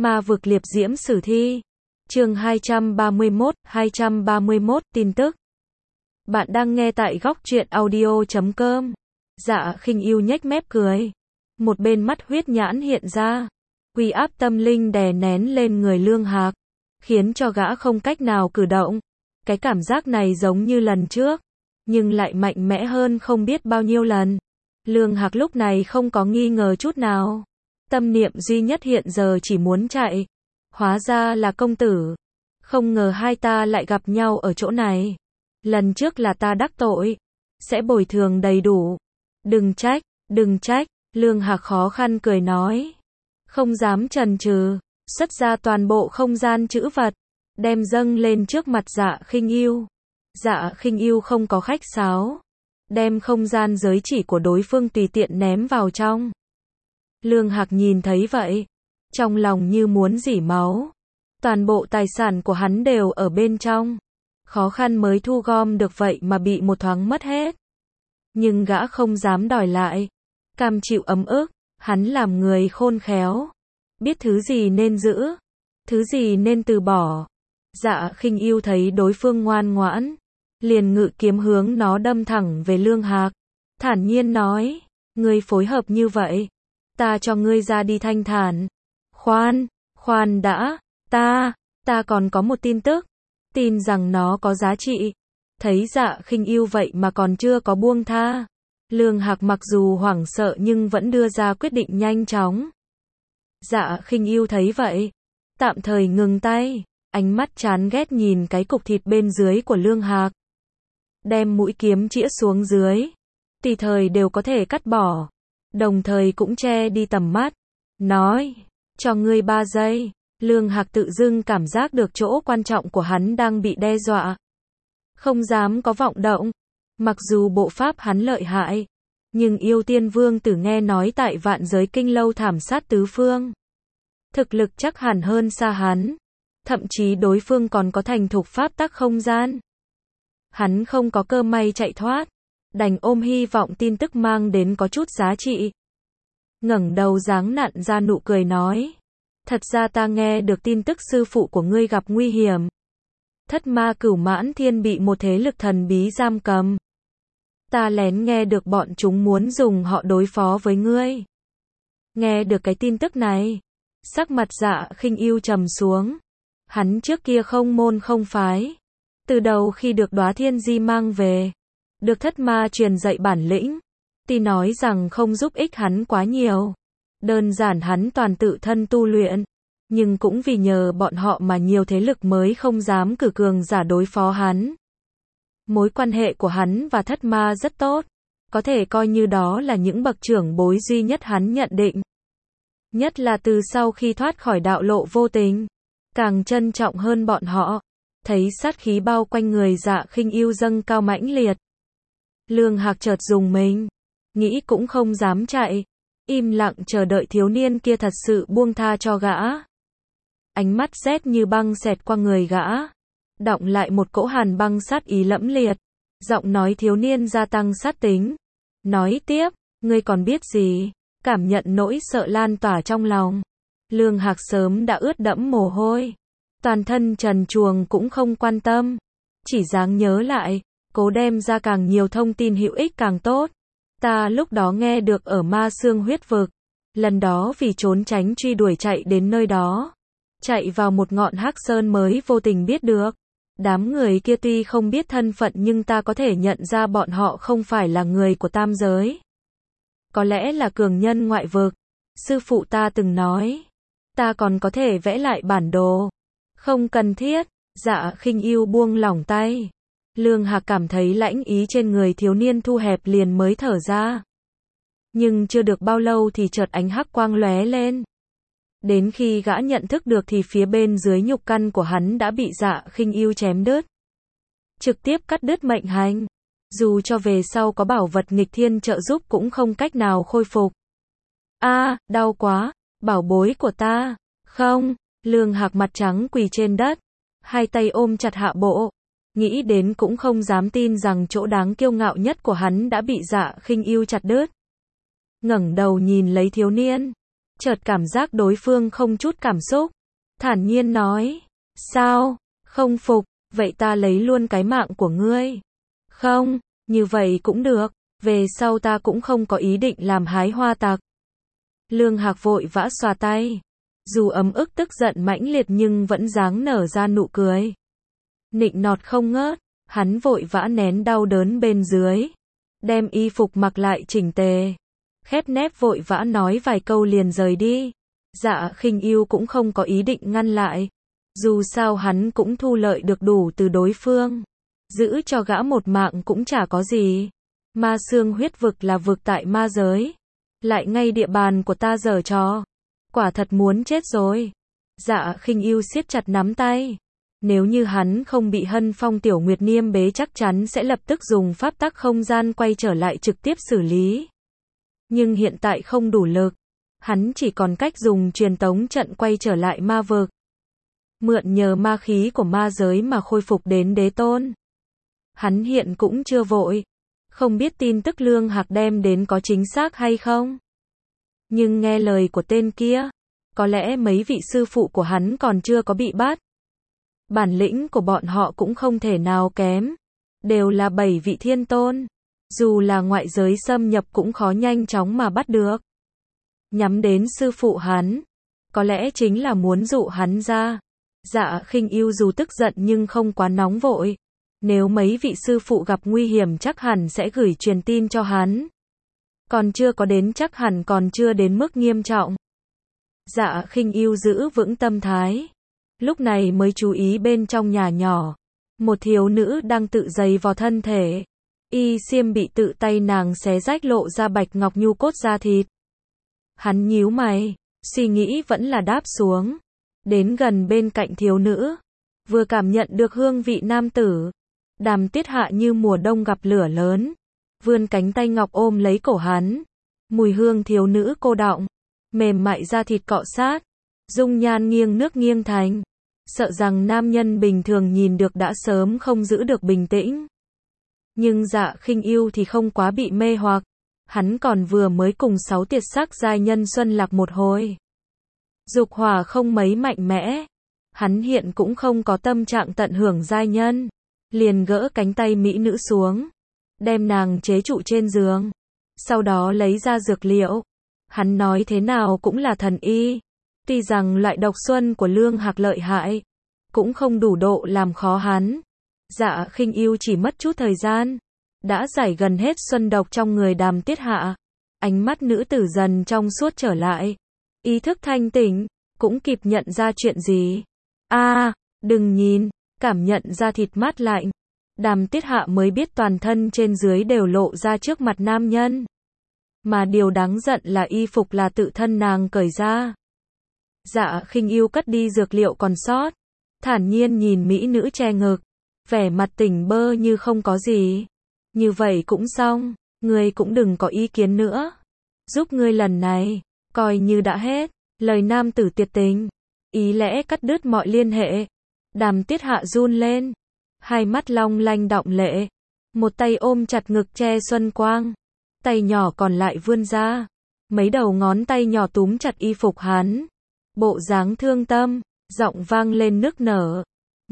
Ma vực liệp diễm sử thi. Chương 231 tin tức. Bạn đang nghe tại góc truyện audio.com. Dạ Khinh Yêu nhếch mép cười. Một bên mắt huyết nhãn hiện ra. Uy áp tâm linh đè nén lên người Lương Hạc, khiến cho gã không cách nào cử động. Cái cảm giác này giống như lần trước, nhưng lại mạnh mẽ hơn không biết bao nhiêu lần. Lương Hạc lúc này không có nghi ngờ chút nào. Tâm niệm duy nhất hiện giờ chỉ muốn chạy. Hóa ra là công tử. Không ngờ hai ta lại gặp nhau ở chỗ này. Lần trước là ta đắc tội, sẽ bồi thường đầy đủ. Đừng trách, Lương Hạc khó khăn cười nói. Không dám chần chừ, xuất ra toàn bộ không gian trữ vật, đem dâng lên trước mặt Dạ Khinh Yêu. Dạ Khinh Yêu không có khách sáo, đem không gian giới chỉ của đối phương tùy tiện ném vào trong. Lương Hạc nhìn thấy vậy, trong lòng như muốn rỉ máu. Toàn bộ tài sản của hắn đều ở bên trong. Khó khăn mới thu gom được vậy mà bị một thoáng mất hết. Nhưng gã không dám đòi lại. Cam chịu ấm ức, hắn làm người khôn khéo. Biết thứ gì nên giữ, thứ gì nên từ bỏ. Dạ Khinh Yêu thấy đối phương ngoan ngoãn, liền ngự kiếm hướng nó đâm thẳng về Lương Hạc. Thản nhiên nói, ngươi phối hợp như vậy, ta cho ngươi ra đi thanh thản. Khoan đã, ta còn có một tin tức, tin rằng nó có giá trị. Thấy Dạ Khinh Yêu vậy mà còn chưa có buông tha. Lương Hạc mặc dù hoảng sợ nhưng vẫn đưa ra quyết định nhanh chóng. Dạ Khinh Yêu thấy vậy, tạm thời ngừng tay, ánh mắt chán ghét nhìn cái cục thịt bên dưới của Lương Hạc. Đem mũi kiếm chĩa xuống dưới, tùy thời đều có thể cắt bỏ, đồng thời cũng che đi tầm mắt. Nói, cho ngươi 3 giây. Lương Hạc tự dưng cảm giác được chỗ quan trọng của hắn đang bị đe dọa. Không dám có vọng động. Mặc dù bộ pháp hắn lợi hại, nhưng Yêu Tiên Vương Tử nghe nói tại Vạn Giới Kinh lâu thảm sát tứ phương. Thực lực chắc hẳn hơn xa hắn. Thậm chí đối phương còn có thành thục pháp tắc không gian. Hắn không có cơ may chạy thoát, đành ôm hy vọng tin tức mang đến có chút giá trị. Ngẩng đầu dáng nặn ra nụ cười nói. Thật ra ta nghe được tin tức sư phụ của ngươi gặp nguy hiểm. Thất ma Cửu Mãn Thiên bị một thế lực thần bí giam cầm. Ta lén nghe được bọn chúng muốn dùng họ đối phó với ngươi. Nghe được cái tin tức này, sắc mặt Dạ Khinh Yêu trầm xuống. Hắn trước kia không môn không phái. Từ đầu khi được Đóa Thiên Di mang về, được thất ma truyền dạy bản lĩnh, tuy nói rằng không giúp ích hắn quá nhiều. Đơn giản hắn toàn tự thân tu luyện, nhưng cũng vì nhờ bọn họ mà nhiều thế lực mới không dám cử cường giả đối phó hắn. Mối quan hệ của hắn và thất ma rất tốt, có thể coi như đó là những bậc trưởng bối duy nhất hắn nhận định. Nhất là từ sau khi thoát khỏi đạo lộ vô tình, càng trân trọng hơn bọn họ. Thấy sát khí bao quanh người Dạ Khinh Yêu dâng cao mãnh liệt, Lương Hạc chợt dùng mình, nghĩ cũng không dám chạy, im lặng chờ đợi thiếu niên kia thật sự buông tha cho gã. Ánh mắt rét như băng xẹt qua người gã, đọng lại một cỗ hàn băng sát ý lẫm liệt. Giọng nói thiếu niên gia tăng sát tính. Nói tiếp, ngươi còn biết gì? Cảm nhận nỗi sợ lan tỏa trong lòng. Lương Hạc sớm đã ướt đẫm mồ hôi. Toàn thân trần truồng cũng không quan tâm. Chỉ dáng nhớ lại, cố đem ra càng nhiều thông tin hữu ích càng tốt. Ta lúc đó nghe được ở Ma Xương huyết vực. Lần đó vì trốn tránh truy đuổi chạy đến nơi đó. Chạy vào một ngọn hắc sơn mới vô tình biết được. Đám người kia tuy không biết thân phận nhưng ta có thể nhận ra bọn họ không phải là người của tam giới. Có lẽ là cường nhân ngoại vực. Sư phụ ta từng nói. Ta còn có thể vẽ lại bản đồ. Không cần thiết. Dạ Khinh Yêu buông lỏng tay. Lương Hạc cảm thấy lãnh ý trên người thiếu niên thu hẹp liền mới thở ra. Nhưng chưa được bao lâu thì chợt ánh hắc quang lóe lên. Đến khi gã nhận thức được thì phía bên dưới nhục căn của hắn đã bị Dạ Khinh Yêu chém đứt. Trực tiếp cắt đứt mệnh hành. Dù cho về sau có bảo vật nghịch thiên trợ giúp cũng không cách nào khôi phục. Đau quá, bảo bối của ta. Không, Lương Hạc mặt trắng quỳ trên đất. Hai tay ôm chặt hạ bộ. Nghĩ đến cũng không dám tin rằng chỗ đáng kiêu ngạo nhất của hắn đã bị Dạ Khinh Yêu chặt đứt. Ngẩng đầu nhìn lấy thiếu niên. chợt cảm giác đối phương không chút cảm xúc. Thản nhiên nói, sao, không phục, vậy ta lấy luôn cái mạng của ngươi. Không, như vậy cũng được, về sau ta cũng không có ý định làm hái hoa tặc. Lương Hạc vội vã xòa tay. Dù ấm ức tức giận mãnh liệt nhưng vẫn dáng nở ra nụ cười. Nịnh nọt không ngớt, hắn vội vã nén đau đớn bên dưới. Đem y phục mặc lại chỉnh tề. Khép nép vội vã nói vài câu liền rời đi. Dạ Khinh Yêu cũng không có ý định ngăn lại. Dù sao hắn cũng thu lợi được đủ từ đối phương. Giữ cho gã một mạng cũng chả có gì. Ma xương huyết vực là vực tại ma giới. Lại ngay địa bàn của ta giở trò. Quả thật muốn chết rồi. Dạ Khinh Yêu siết chặt nắm tay. Nếu như hắn không bị Hân Phong Tiểu Nguyệt niêm bế chắc chắn sẽ lập tức dùng pháp tắc không gian quay trở lại trực tiếp xử lý. Nhưng hiện tại không đủ lực. Hắn chỉ còn cách dùng truyền tống trận quay trở lại ma vực. Mượn nhờ ma khí của ma giới mà khôi phục đến đế tôn. Hắn hiện cũng chưa vội. Không biết tin tức Lương Hạc đem đến có chính xác hay không. Nhưng nghe lời của tên kia, có lẽ mấy vị sư phụ của hắn còn chưa có bị bắt. Bản lĩnh của bọn họ cũng không thể nào kém. Đều là 7 vị thiên tôn. Dù là ngoại giới xâm nhập cũng khó nhanh chóng mà bắt được. Nhắm đến sư phụ hắn. Có lẽ chính là muốn dụ hắn ra. Dạ Khinh Yêu dù tức giận nhưng không quá nóng vội. Nếu mấy vị sư phụ gặp nguy hiểm chắc hẳn sẽ gửi truyền tin cho hắn. Còn chưa có đến chắc hẳn còn chưa đến mức nghiêm trọng. Dạ Khinh Yêu giữ vững tâm thái. Lúc này mới chú ý bên trong nhà nhỏ. Một thiếu nữ đang tự giày vò thân thể. Y xiêm bị tự tay nàng xé rách lộ ra bạch ngọc nhu cốt da thịt. Hắn nhíu mày, suy nghĩ vẫn là đáp xuống. Đến gần bên cạnh thiếu nữ. Vừa cảm nhận được hương vị nam tử. Đàm Tiết Hạ như mùa đông gặp lửa lớn. Vươn cánh tay ngọc ôm lấy cổ hắn. Mùi hương thiếu nữ cô đọng. Mềm mại da thịt cọ sát. Dung nhan nghiêng nước nghiêng thành. Sợ rằng nam nhân bình thường nhìn được đã sớm không giữ được bình tĩnh. Nhưng Dạ Khinh Yêu thì không quá bị mê hoặc. Hắn còn vừa mới cùng 6 tiệt sắc giai nhân xuân lạc một hồi. Dục hỏa không mấy mạnh mẽ. Hắn hiện cũng không có tâm trạng tận hưởng giai nhân. Liền gỡ cánh tay mỹ nữ xuống. Đem nàng chế trụ trên giường. Sau đó lấy ra dược liệu. Hắn nói thế nào cũng là thần y. Tuy rằng loại độc xuân của Lương Hạc lợi hại. Cũng không đủ độ làm khó hắn. Dạ Khinh Yêu chỉ mất chút thời gian. Đã giải gần hết xuân độc trong người Đàm Tiết Hạ. Ánh mắt nữ tử dần trong suốt trở lại. Ý thức thanh tỉnh. Cũng kịp nhận ra chuyện gì. Đừng nhìn. Cảm nhận ra thịt mát lạnh. Đàm Tiết Hạ mới biết toàn thân trên dưới đều lộ ra trước mặt nam nhân. Mà điều đáng giận là y phục là tự thân nàng cởi ra. Dạ Khinh Yêu cất đi dược liệu còn sót. Thản nhiên nhìn mỹ nữ che ngực. Vẻ mặt tỉnh bơ như không có gì. Như vậy cũng xong. Ngươi cũng đừng có ý kiến nữa. Giúp ngươi lần này. Coi như đã hết. Lời nam tử tuyệt tình. Ý lẽ cắt đứt mọi liên hệ. Đàm Tiết Hạ run lên. Hai mắt long lanh đọng lệ. Một tay ôm chặt ngực che Xuân Quang. Tay nhỏ còn lại vươn ra. Mấy đầu ngón tay nhỏ túm chặt y phục hắn. Bộ dáng thương tâm. Giọng vang lên nức nở.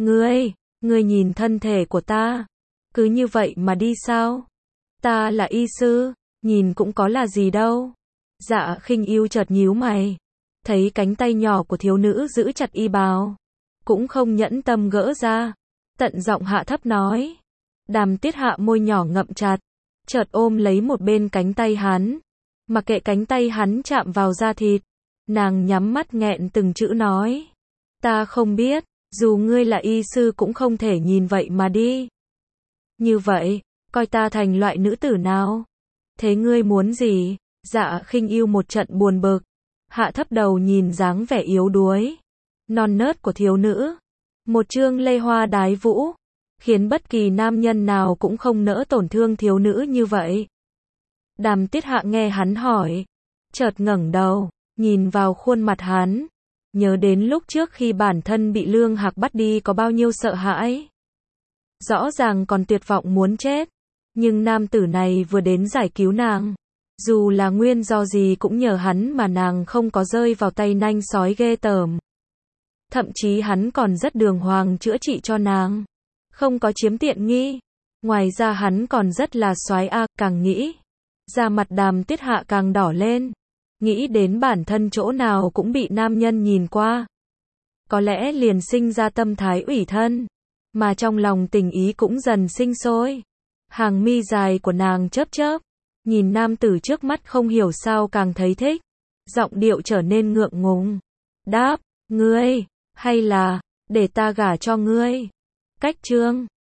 Ngươi nhìn thân thể của ta. Cứ như vậy mà đi sao? Ta là y sư. Nhìn cũng có là gì đâu. Dạ Khinh Yêu chợt nhíu mày. Thấy cánh tay nhỏ của thiếu nữ giữ chặt y bào. Cũng không nhẫn tâm gỡ ra. Tận giọng hạ thấp nói. Đàm Tiết Hạ môi nhỏ ngậm chặt. Chợt ôm lấy một bên cánh tay hắn. Mặc kệ cánh tay hắn chạm vào da thịt. Nàng nhắm mắt nghẹn từng chữ nói. Ta không biết. Dù ngươi là y sư cũng không thể nhìn vậy mà đi. Như vậy, coi ta thành loại nữ tử nào? Thế ngươi muốn gì? Dạ Khinh Yêu một trận buồn bực. Hạ thấp đầu nhìn dáng vẻ yếu đuối. Non nớt của thiếu nữ. Một chương lê hoa đái vũ. Khiến bất kỳ nam nhân nào cũng không nỡ tổn thương thiếu nữ như vậy. Đàm Tiết Hạ nghe hắn hỏi. Chợt ngẩng đầu. Nhìn vào khuôn mặt hắn. Nhớ đến lúc trước khi bản thân bị Lương Hạc bắt đi có bao nhiêu sợ hãi. Rõ ràng còn tuyệt vọng muốn chết. Nhưng nam tử này vừa đến giải cứu nàng. Dù là nguyên do gì cũng nhờ hắn mà nàng không có rơi vào tay nanh sói ghê tởm. Thậm chí hắn còn rất đường hoàng chữa trị cho nàng. Không có chiếm tiện nghi. Ngoài ra hắn còn rất là soái a, càng nghĩ. Da mặt Đàm Tuyết Hạ càng đỏ lên. Nghĩ đến bản thân chỗ nào cũng bị nam nhân nhìn qua. Có lẽ liền sinh ra tâm thái ủy thân. Mà trong lòng tình ý cũng dần sinh sôi. Hàng mi dài của nàng chớp chớp. Nhìn nam tử trước mắt không hiểu sao càng thấy thích. Giọng điệu trở nên ngượng ngùng. Đáp, ngươi, hay là, để ta gả cho ngươi. Cách chương